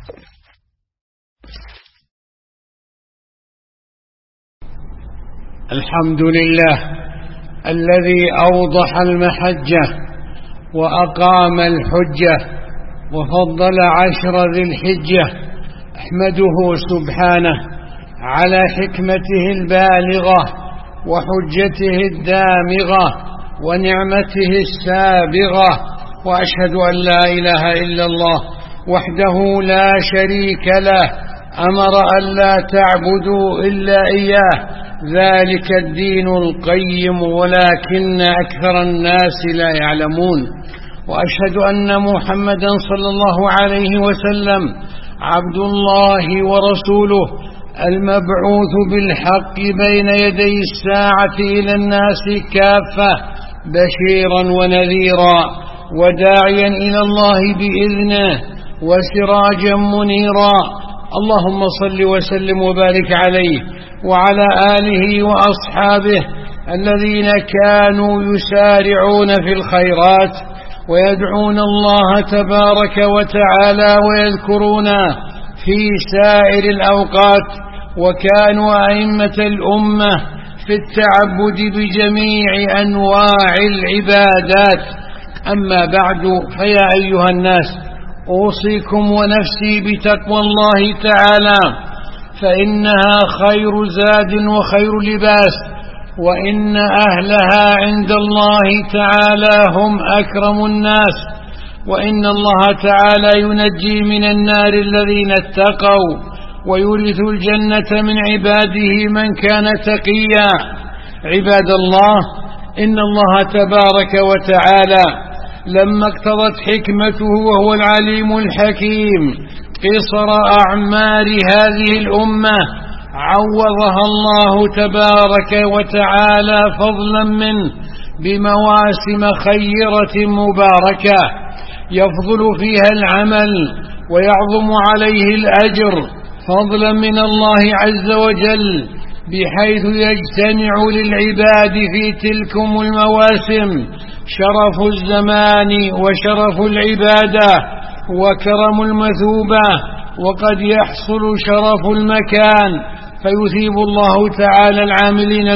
الحمد لله الذي أوضح المحجة وأقام الحجة وفضل 10 ذي الحجة، أحمده سبحانه على حكمته البالغة وحجته الدامغة ونعمته السابغة، وأشهد أن لا إله إلا الله وحده لا شريك له، أمر أن لا تعبدوا إلا إياه، ذلك الدين القيم ولكن أكثر الناس لا يعلمون. وأشهد أن محمدا صلى الله عليه وسلم عبد الله ورسوله المبعوث بالحق بين يدي الساعة إلى الناس كافة، بشيرا ونذيرا وداعيا إلى الله بإذنه وسراجا منيرا. اللهم صل وسلم وبارك عليه وعلى آله وأصحابه الذين كانوا يسارعون في الخيرات ويدعون الله تبارك وتعالى ويذكرون في سائر الأوقات، وكانوا أئمة الأمة في التعبد بجميع أنواع العبادات. أما بعد، فيا أيها الناس، أوصيكم ونفسي بتقوى الله تعالى، فإنها خير زاد وخير لباس، وإن أهلها عند الله تعالى هم أكرم الناس، وإن الله تعالى ينجي من النار الذين اتقوا ويورث الجنة من عباده من كان تقيا. عباد الله، إن الله تبارك وتعالى لما اقتضت حكمته وهو العليم الحكيم قصر أعمار هذه الأمة عوضها الله تبارك وتعالى فضلا منه بمواسم خيرة مباركة يفضل فيها العمل ويعظم عليه الأجر فضلا من الله عز وجل، بحيث يجتمع للعباد في تلكم المواسم شرف الزمان وشرف العبادة وكرم المثوبة، وقد يحصل شرف المكان فيثيب الله تعالى العاملين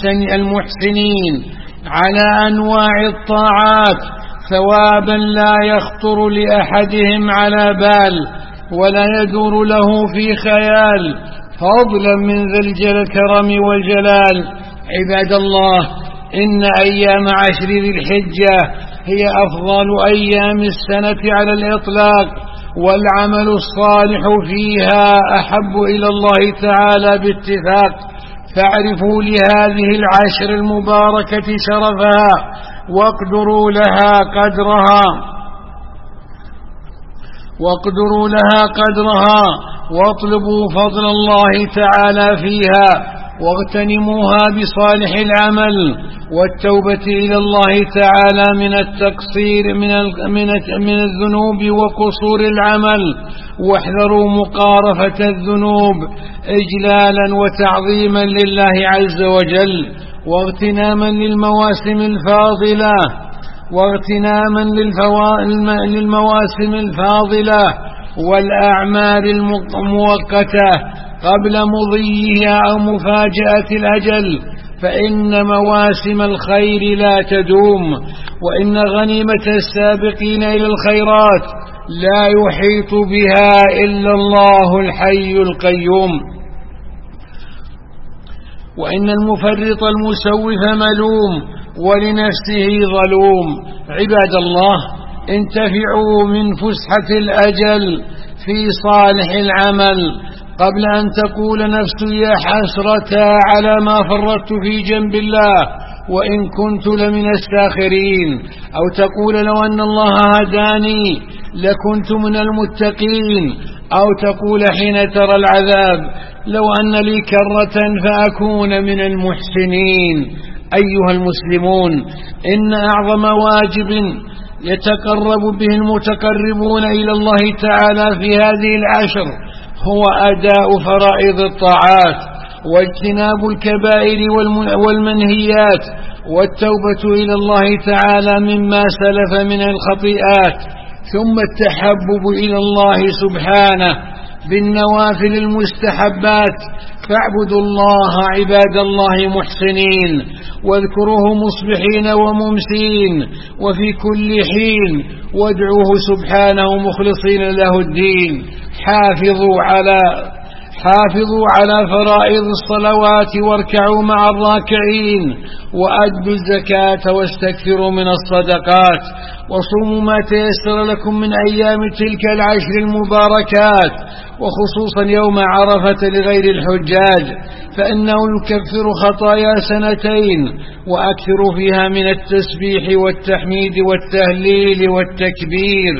المحسنين على أنواع الطاعات ثوابا لا يخطر لأحدهم على بال ولا يدور له في خيال، فضلا من ذي الكرم والجلال. عباد الله، إن أيام 10 ذي الحجة هي أفضل أيام السنة على الإطلاق، والعمل الصالح فيها أحب إلى الله تعالى باتفاق، فاعرفوا لهذه 10 المباركة شرفها واقدروا لها قدرها واطلبوا فضل الله تعالى فيها، واغتنموها بصالح العمل والتوبة إلى الله تعالى من التقصير من الذنوب وقصور العمل، واحذروا مقارفة الذنوب إجلالا وتعظيما لله عز وجل، واغتناما للمواسم الفاضلة والأعمال المؤقتة قبل مضيها أو مفاجأة الأجل، فإن مواسم الخير لا تدوم، وإن غنيمة السابقين إلى الخيرات لا يحيط بها إلا الله الحي القيوم، وإن المفرط المسوف ملوم ولنفسه ظلوم. عباد الله، انتفعوا من فسحة الأجل في صالح العمل قبل أن تقول نفسي يا حسرة على ما فرطت في جنب الله وإن كنت لمن الساخرين، أو تقول لو أن الله هداني لكنت من المتقين، أو تقول حين ترى العذاب لو أن لي كرة فأكون من المحسنين. أيها المسلمون، إن أعظم واجب يتقرب به المتقربون إلى الله تعالى في هذه 10 هو أداء فرائض الطاعات واجتناب الكبائر والمنهيات والتوبة إلى الله تعالى مما سلف من الخطيئات ثم التحبب إلى الله سبحانه بالنوافل المستحبات. فاعبدوا الله عباد الله محسنين، واذكروه مصبحين وممسين وفي كل حين، وادعوه سبحانه مخلصين له الدين. حافظوا على فرائض الصلوات واركعوا مع الراكعين، وأدوا الزكاة واستكثروا من الصدقات، وصوموا ما تيسر لكم من أيام تلك العشر المباركات، وخصوصا يوم عرفة لغير الحجاج، فإنه يكفر خطايا سنتين، وأكثروا فيها من التسبيح والتحميد والتهليل والتكبير.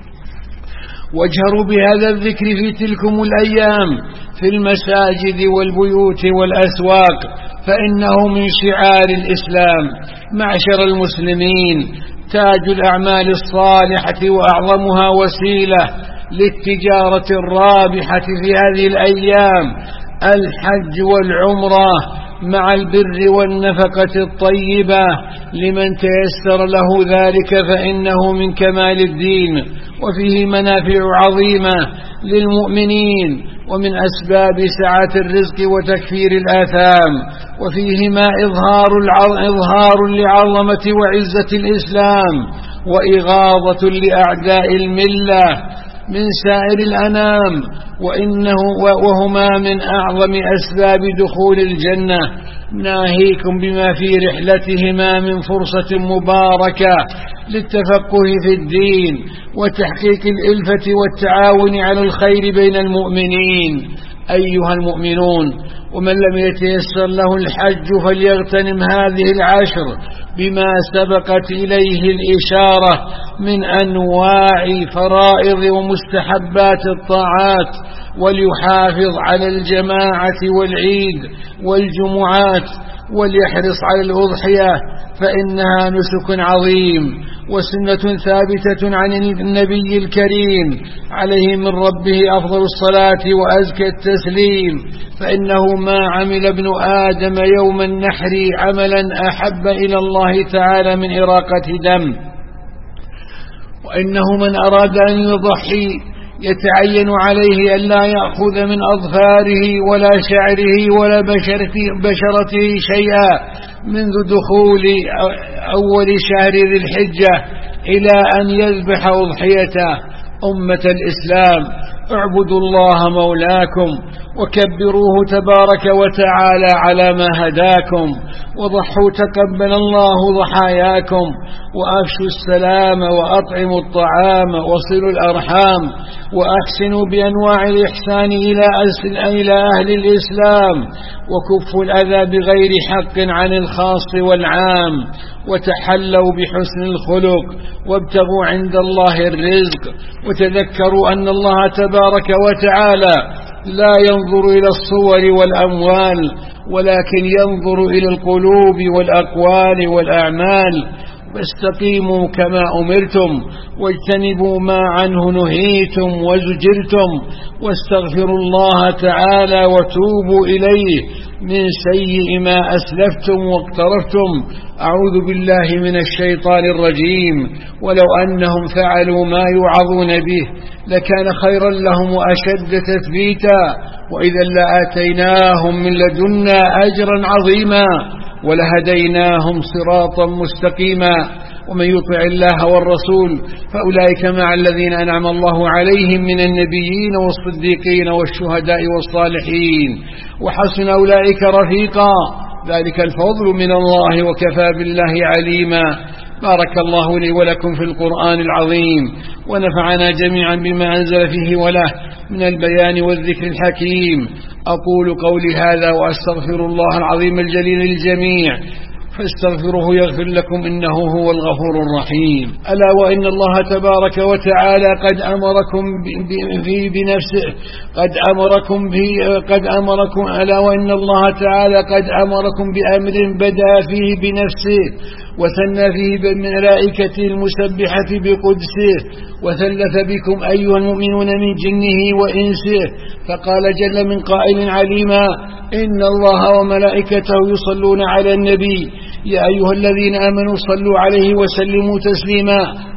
واجهروا بهذا الذكر في تلكم الأيام في المساجد والبيوت والأسواق، فإنه من شعار الإسلام. معشر المسلمين، تاج الأعمال الصالحة وأعظمها وسيلة للتجارة الرابحة في هذه الأيام الحج والعمرة مع البر والنفقة الطيبة لمن تيسر له ذلك، فإنه من كمال الدين، وفيه منافع عظيمة للمؤمنين، ومن أسباب سعة الرزق وتكفير الآثام، وفيهما إظهار لعظمة وعزة الإسلام، وإغاظة لأعداء الملة من سائر الأنام، وهما من أعظم أسباب دخول الجنة. ناهيكم بما في رحلتهما من فرصة مباركة للتفقه في الدين وتحقيق الإلفة والتعاون على الخير بين المؤمنين. أيها المؤمنون، ومن لم يتيسر له الحج فليغتنم هذه العشر بما سبقت إليه الإشارة من أنواع فرائض ومستحبات الطاعات، وليحافظ على الجماعة والعيد والجمعات، وليحرص على الأضحية فإنها نسك عظيم وسنة ثابتة عن النبي الكريم عليه من ربه أفضل الصلاة وأزكى التسليم، فإنه ما عمل ابن آدم يوم النحر عملا أحب إلى الله تعالى من إراقة دم، وإنه من أراد أن يضحي يتعين عليه أن لا يأخذ من أظفاره ولا شعره ولا بشرته شيئا منذ دخول أول شهر ذي الحجة إلى أن يذبح أضحيته. أمة الإسلام، اعبدوا الله مولاكم وكبروه تبارك وتعالى على ما هداكم، وضحوا تقبل الله ضحاياكم، وأفشوا السلام وأطعموا الطعام وصلوا الأرحام، وأحسنوا بأنواع الإحسان إلى أهل الإسلام، وكفوا الأذى بغير حق عن الخاص والعام، وتحلوا بحسن الخلق، وابتغوا عند الله الرزق، وتذكروا أن الله تبارك وتعالى لا ينظر إلى الصور والأموال، ولكن ينظر إلى القلوب والأقوال والأعمال. فاستقيموا كما أمرتم، واجتنبوا ما عنه نهيتم وزجرتم، واستغفروا الله تعالى وتوبوا إليه من سيء ما أسلفتم واقترفتم. أعوذ بالله من الشيطان الرجيم. ولو أنهم فعلوا ما يوعظون به لكان خيرا لهم وأشد تثبيتا، وإذا لآتيناهم من لدنا أجرا عظيما ولهديناهم صراطا مستقيما. ومن يطع الله والرسول فأولئك مع الذين أنعم الله عليهم من النبيين والصديقين والشهداء والصالحين، وحسن أولئك رفيقا. ذلك الفضل من الله، وكفى بالله عليما. بارك الله لي ولكم في القرآن العظيم، ونفعنا جميعا بما أنزل فيه وله من البيان والذكر الحكيم. أقول قولي هذا وأستغفر الله العظيم الجليل للجميع، فاستغفروه يغفر لكم إنه هو الغفور الرحيم. ألا وإن الله تبارك وتعالى قد أمركم بنفسه ألا وإن الله تعالى قد أمركم بأمر بدأ فيه بنفسه، وثنى فيه بالملائكة المسبحة بقدسه، وثلث بكم أيها المؤمنون من جنه وإنسه، فقال جل من قائل عليما: إن الله وملائكته يصلون على النبي يا أيها الذين آمنوا صلوا عليه وسلموا تسليما.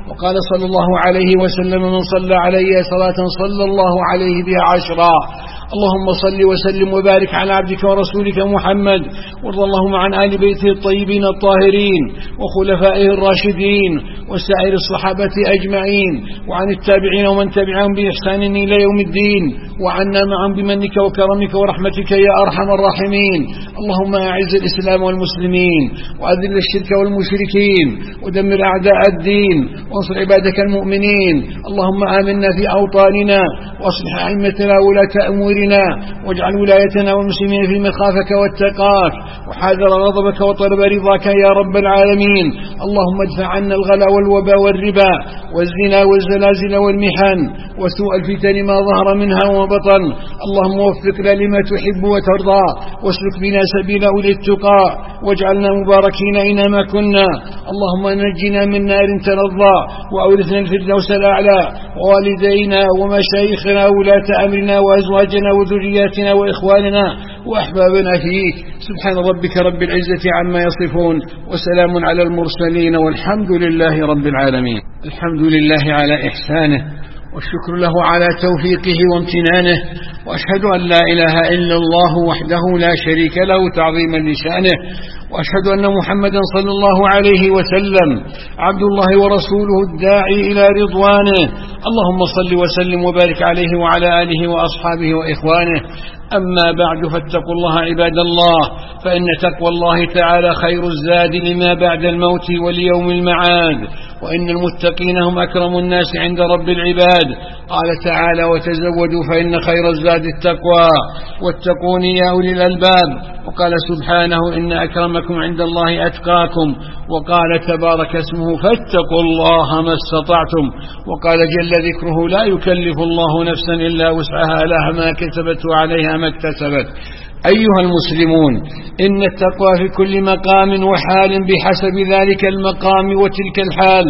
وقال صلى الله عليه وسلم: من صلى علي صلاة صلى الله عليه بها 10. اللهم صل وسلم وبارك على عبدك ورسولك محمد، وارض اللهم عن آل بيته الطيبين الطاهرين وخلفائه الراشدين وسائر الصحابة أجمعين، وعن التابعين ومن تبعهم بإحسان إلى يوم الدين، وعنا معهم بمنك وكرمك ورحمتك يا أرحم الراحمين. اللهم أعز الإسلام والمسلمين، وأذل الشرك والمشركين، ودمر أعداء الدين، وانصر عبادك المؤمنين. اللهم آمنا في أوطاننا، واصلح أئمتنا وولاة أمورنا، واجعل ولايتنا والمسلمين في مخافك واتقاك، وحاذر غضبك وطلب رضاك يا رب العالمين. اللهم ادفع عنا الغلا والوباء والربا والزنا والزلازل والمحن وسوء الفتن ما ظهر منها وما بطن. اللهم وفقنا لما تحب وترضى، واسلك بنا سبيل أولي التقى، واجعلنا مباركين أينما كنا. اللهم نجنا من نار تلظى، وأورثنا الفردوس الأعلى، ووالدينا ومشايخنا وولاة أمرنا وأزواجنا وذرياتنا وإخواننا وأحبابنا فيك. سبحان ربك رب العزة عما يصفون، وسلام على المرسلين، والحمد لله رب العالمين. الحمد لله على إحسانه، والشكر له على توفيقه وامتنانه، وأشهد أن لا إله إلا الله وحده لا شريك له تعظيما لشأنه، وأشهد أن محمدا صلى الله عليه وسلم عبد الله ورسوله الداعي إلى رضوانه. اللهم صل وسلم وبارك عليه وعلى آله وأصحابه وإخوانه. أما بعد، فاتقوا الله عباد الله، فإن تقوى الله تعالى خير الزاد لما بعد الموت وليوم المعاد، وإن المتقين هم أكرم الناس عند رب العباد. قال تعالى: وتزودوا فإن خير الزاد التقوى واتقون يا أولي الألباب. وقال سبحانه: إن أكرمكم عند الله أتقاكم. وقال تبارك اسمه: فاتقوا الله ما استطعتم. وقال جل ذكره: لا يكلف الله نفسا إلا وسعها لها ما كسبت وعليها ما اكتسبت. أيها المسلمون، إن التقوى في كل مقام وحال بحسب ذلك المقام وتلك الحال،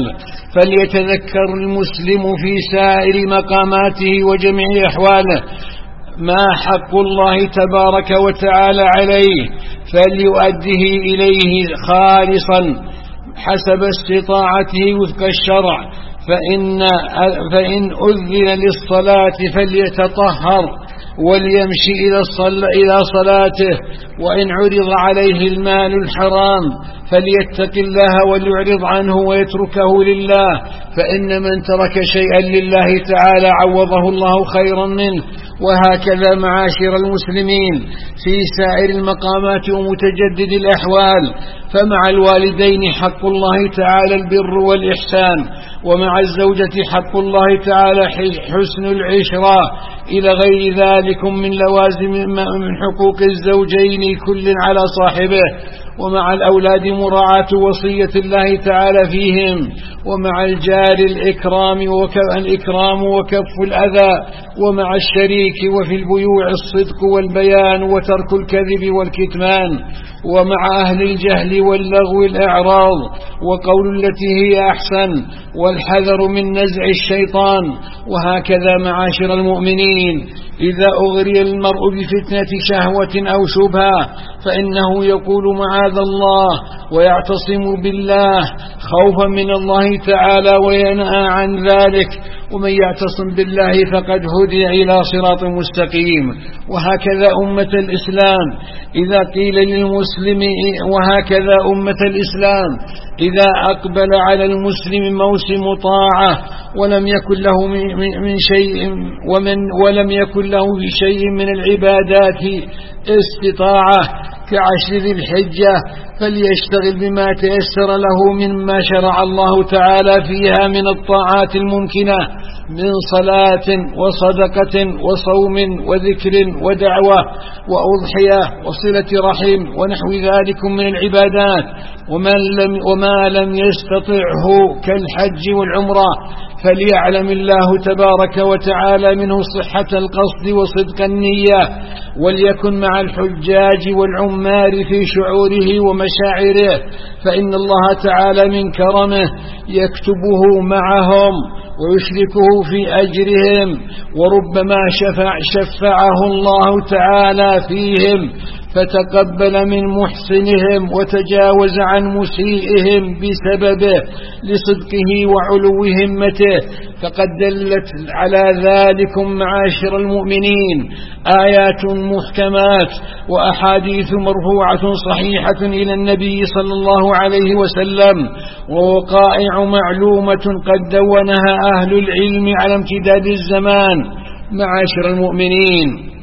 فليتذكر المسلم في سائر مقاماته وجميع أحواله ما حق الله تبارك وتعالى عليه، فليؤديه إليه خالصا حسب استطاعته وفق الشرع. فإن أذن للصلاة فليتطهر وليمشي إلى صلاته، وإن عرض عليه المال الحرام فليتق الله وليعرض عنه ويتركه لله، فإن من ترك شيئا لله تعالى عوضه الله خيرا منه. وهكذا معاشر المسلمين في سائر المقامات ومتجدد الأحوال، فمع الوالدين حق الله تعالى البر والإحسان، ومع الزوجة حق الله تعالى حسن العشرة، إلى غير ذلك من لوازم من حقوق الزوجين كل على صاحبه. ومع الأولاد مراعاة وصية الله تعالى فيهم، ومع الجار الإكرام وكف الأذى، ومع الشريك وفي البيوع الصدق والبيان وترك الكذب والكتمان، ومع أهل الجهل واللغو الإعراض وقول التي هي أحسن، والحذر من نزع الشيطان. وهكذا معاشر المؤمنين، إذا أغري المرء بفتنة شهوة أو شبهة فإنه يقول معاذ الله ويعتصم بالله خوفا من الله تعالى وينأى عن ذلك، ومن يعتصم بالله فقد هدي إلى صراط مستقيم. وهكذا أمة الإسلام إذا قيل للمسلم إذا أقبل على المسلم موسم طاعة ولم يكن له بشيء من العبادات استطاعة كعشر ذي الحجة، فليشتغل بما تيسر له مما شرع الله تعالى فيها من الطاعات الممكنة من صلاة وصدقة وصوم وذكر ودعوة وأضحية وصلة رحم ونحو ذلك من العبادات. وما لم يستطعه كالحج والعمرة فليعلم الله تبارك وتعالى منه صحة القصد وصدق النية، وليكن مع الحجاج والعمار في شعوره ومشاعره، فإن الله تعالى من كرمه يكتبه معهم ويشركه في أجرهم، وربما شفعه الله تعالى فيهم فتقبل من محسنهم وتجاوز عن مسيئهم بسببه لصدقه وعلو همته. فقد دلت على ذلك معاشر المؤمنين آيات محكمات وأحاديث مرفوعة صحيحة إلى النبي صلى الله عليه وسلم، ووقائع معلومة قد دونها أهل العلم على امتداد الزمان. معاشر المؤمنين،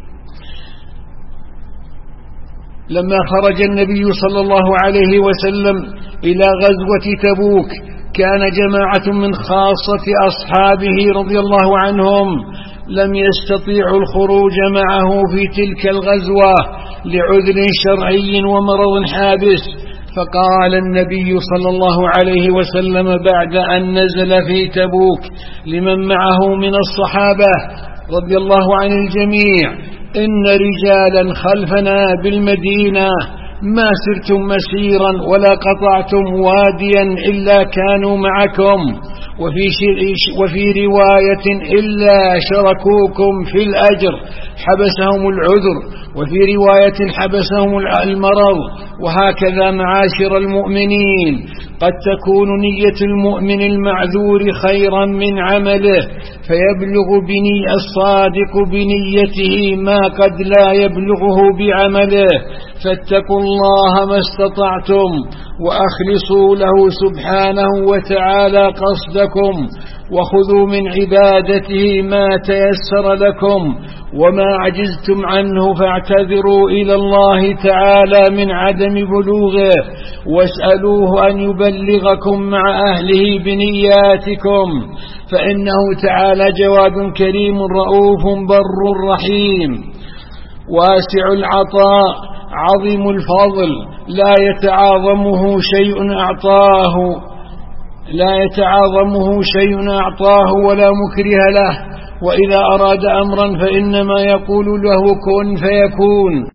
لما خرج النبي صلى الله عليه وسلم إلى غزوة تبوك كان جماعة من خاصة أصحابه رضي الله عنهم لم يستطيعوا الخروج معه في تلك الغزوة لعذر شرعي ومرض حابس، فقال النبي صلى الله عليه وسلم بعد أن نزل في تبوك لمن معه من الصحابة رضي الله عن الجميع: إن رجالا خلفنا بالمدينة ما سرتم مسيرا ولا قطعتم واديا إلا كانوا معكم، وفي رواية إلا شركوكم في الأجر حبسهم العذر، وفي رواية حبسهم المرض. وهكذا معاشر المؤمنين قد تكون نية المؤمن المعذور خيرا من عمله فيبلغ الصادق بنيته ما قد لا يبلغه بعمله. فاتقوا الله ما استطعتم وأخلصوا له سبحانه وتعالى قصدكم، وخذوا من عبادته ما تيسر لكم، وما عجزتم عنه فاعتذروا إلى الله تعالى من عدم بلوغه، واسألوه أن يبلغكم مع أهله بنياتكم، فإنه تعالى جواد كريم رؤوف بر رحيم واسع العطاء عظيم الفضل لا يتعاظمه شيء أعطاه ولا مكره له، وإذا أراد أمرا فإنما يقول له كن فيكون.